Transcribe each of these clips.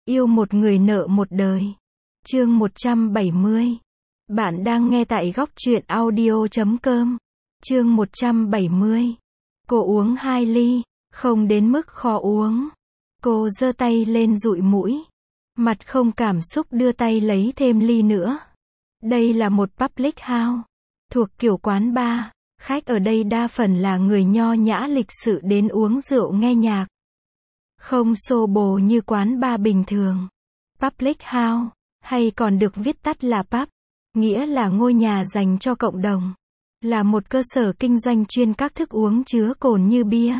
Yêu một người nợ một đời. Chương 170. Bạn đang nghe tại góc truyện audio.com. Chương 170. Cô uống 2 ly, không đến mức khó uống. Cô giơ tay lên dụi mũi. Mặt không cảm xúc đưa tay lấy thêm ly nữa. Đây là một public house, thuộc kiểu quán bar. Khách ở đây đa phần là người nho nhã lịch sự đến uống rượu nghe nhạc. Không xô bồ như quán bar bình thường. Public house, hay còn được viết tắt là pub, nghĩa là ngôi nhà dành cho cộng đồng. Là một cơ sở kinh doanh chuyên các thức uống chứa cồn như bia,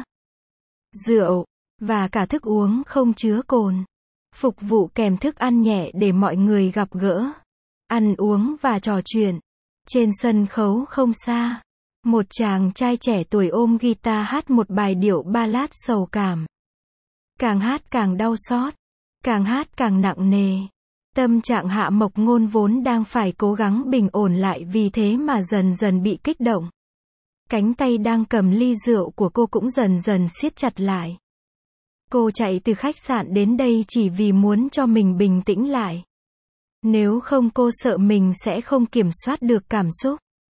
rượu, và cả thức uống không chứa cồn. Phục vụ kèm thức ăn nhẹ để mọi người gặp gỡ, ăn uống và trò chuyện. Trên sân khấu không xa, một chàng trai trẻ tuổi ôm guitar hát một bài điệu ballad sầu cảm. Càng hát càng đau xót, càng hát càng nặng nề. Tâm trạng Hạ Mộc Ngôn vốn đang phải cố gắng bình ổn lại vì thế mà dần dần bị kích động. Cánh tay đang cầm ly rượu của cô cũng dần dần siết chặt lại. Cô chạy từ khách sạn đến đây chỉ vì muốn cho mình bình tĩnh lại. Nếu không cô sợ mình sẽ không kiểm soát được cảm xúc.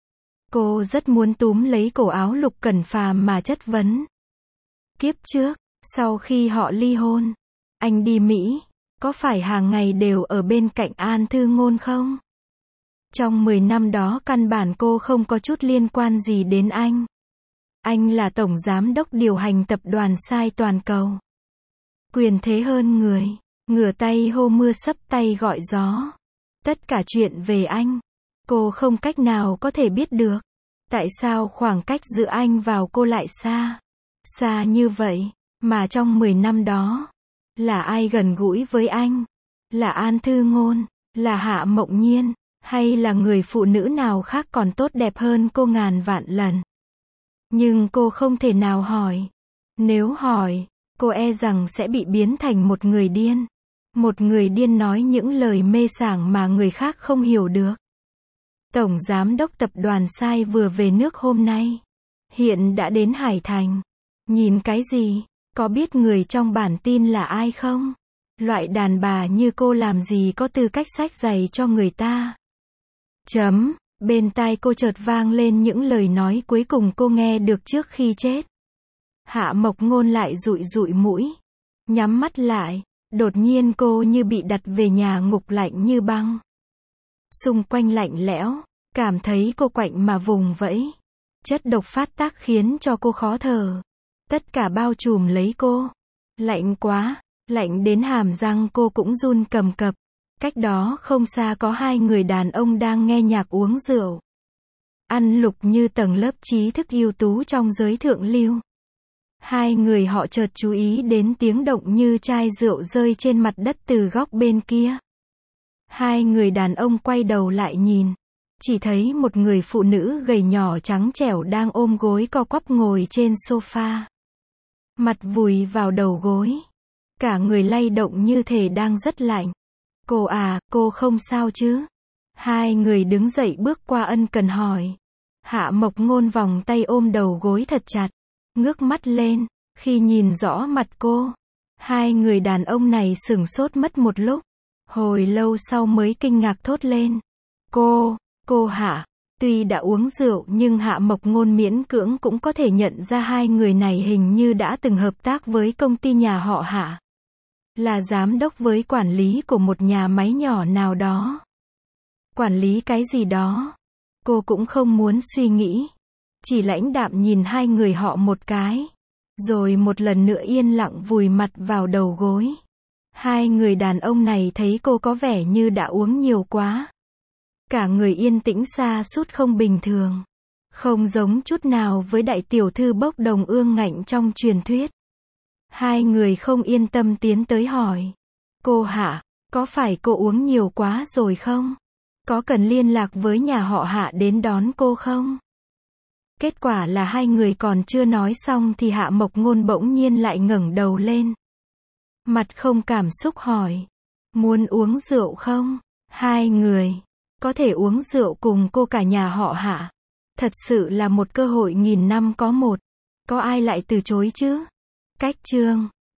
Cô rất muốn túm lấy cổ áo Lục Cẩn Phàm mà chất vấn. Kiếp trước, sau khi họ ly hôn, anh đi Mỹ, có phải hàng ngày đều ở bên cạnh An Thư Ngôn không? Trong 10 năm đó căn bản cô không có chút liên quan gì đến anh. Anh là tổng giám đốc điều hành tập đoàn Sai toàn cầu. Quyền thế hơn người, ngửa tay hô mưa xấp tay gọi gió. Tất cả chuyện về anh, cô không cách nào có thể biết được. Tại sao khoảng cách giữa anh và cô lại xa? Xa như vậy, mà trong 10 năm đó, là ai gần gũi với anh? Là An Thư Ngôn, là Hạ Mộc Nhiên, hay là người phụ nữ nào khác còn tốt đẹp hơn cô ngàn vạn lần? Nhưng cô không thể nào hỏi. Nếu hỏi, cô e rằng sẽ bị biến thành một người điên. Một người điên nói những lời mê sảng mà người khác không hiểu được. Tổng giám đốc tập đoàn Sai vừa về nước hôm nay. Hiện đã đến Hải Thành. Nhìn cái gì? Có biết người trong bản tin là ai không? Loại đàn bà như cô làm gì có tư cách xách giày cho người ta? Bên tai cô chợt vang lên những lời nói cuối cùng cô nghe được trước khi chết. Hạ Mộc Ngôn lại dụi dụi mũi. Nhắm mắt lại. Đột nhiên cô như bị đặt về nhà ngục lạnh như băng. Xung quanh lạnh lẽo, cảm thấy cô quạnh mà vùng vẫy. Chất độc phát tác khiến cho cô khó thở. Tất cả bao trùm lấy cô. Lạnh quá, lạnh đến hàm răng cô cũng run cầm cập. Cách đó không xa có hai người đàn ông đang nghe nhạc uống rượu. Ăn lục như tầng lớp trí thức ưu tú trong giới thượng lưu. Hai người họ chợt chú ý đến tiếng động như chai rượu rơi trên mặt đất từ góc bên kia. Hai người đàn ông quay đầu lại nhìn. Chỉ thấy một người phụ nữ gầy nhỏ trắng trẻo đang ôm gối co quắp ngồi trên sofa. Mặt vùi vào đầu gối. Cả người lay động như thể đang rất lạnh. Cô à, cô không sao chứ? Hai người đứng dậy bước qua ân cần hỏi. Hạ Mộc Ngôn vòng tay ôm đầu gối thật chặt. Ngước mắt lên, khi nhìn rõ mặt cô. Hai người đàn ông này sửng sốt mất một lúc. Hồi lâu sau mới kinh ngạc thốt lên. Cô Hạ. Tuy đã uống rượu nhưng Hạ Mộc Ngôn miễn cưỡng cũng có thể nhận ra hai người này hình như đã từng hợp tác với công ty nhà họ Hạ. Là giám đốc với quản lý của một nhà máy nhỏ nào đó. Quản lý cái gì đó? Cô cũng không muốn suy nghĩ. Chỉ lãnh đạm nhìn hai người họ một cái. Rồi một lần nữa yên lặng vùi mặt vào đầu gối. Hai người đàn ông này thấy cô có vẻ như đã uống nhiều quá. Cả người yên tĩnh xa sút không bình thường. Không giống chút nào với đại tiểu thư bốc đồng ương ngạnh trong truyền thuyết. Hai người không yên tâm tiến tới hỏi. Cô Hạ, có phải cô uống nhiều quá rồi không? Có cần liên lạc với nhà họ Hạ đến đón cô không? Kết quả là hai người còn chưa nói xong thì Hạ Mộc Ngôn bỗng nhiên lại ngẩng đầu lên. Mặt không cảm xúc hỏi. Muốn uống rượu không? Hai người có thể uống rượu cùng cô cả nhà họ Hạ. Thật sự là một cơ hội nghìn năm có một. Có ai lại từ chối chứ? Cách chương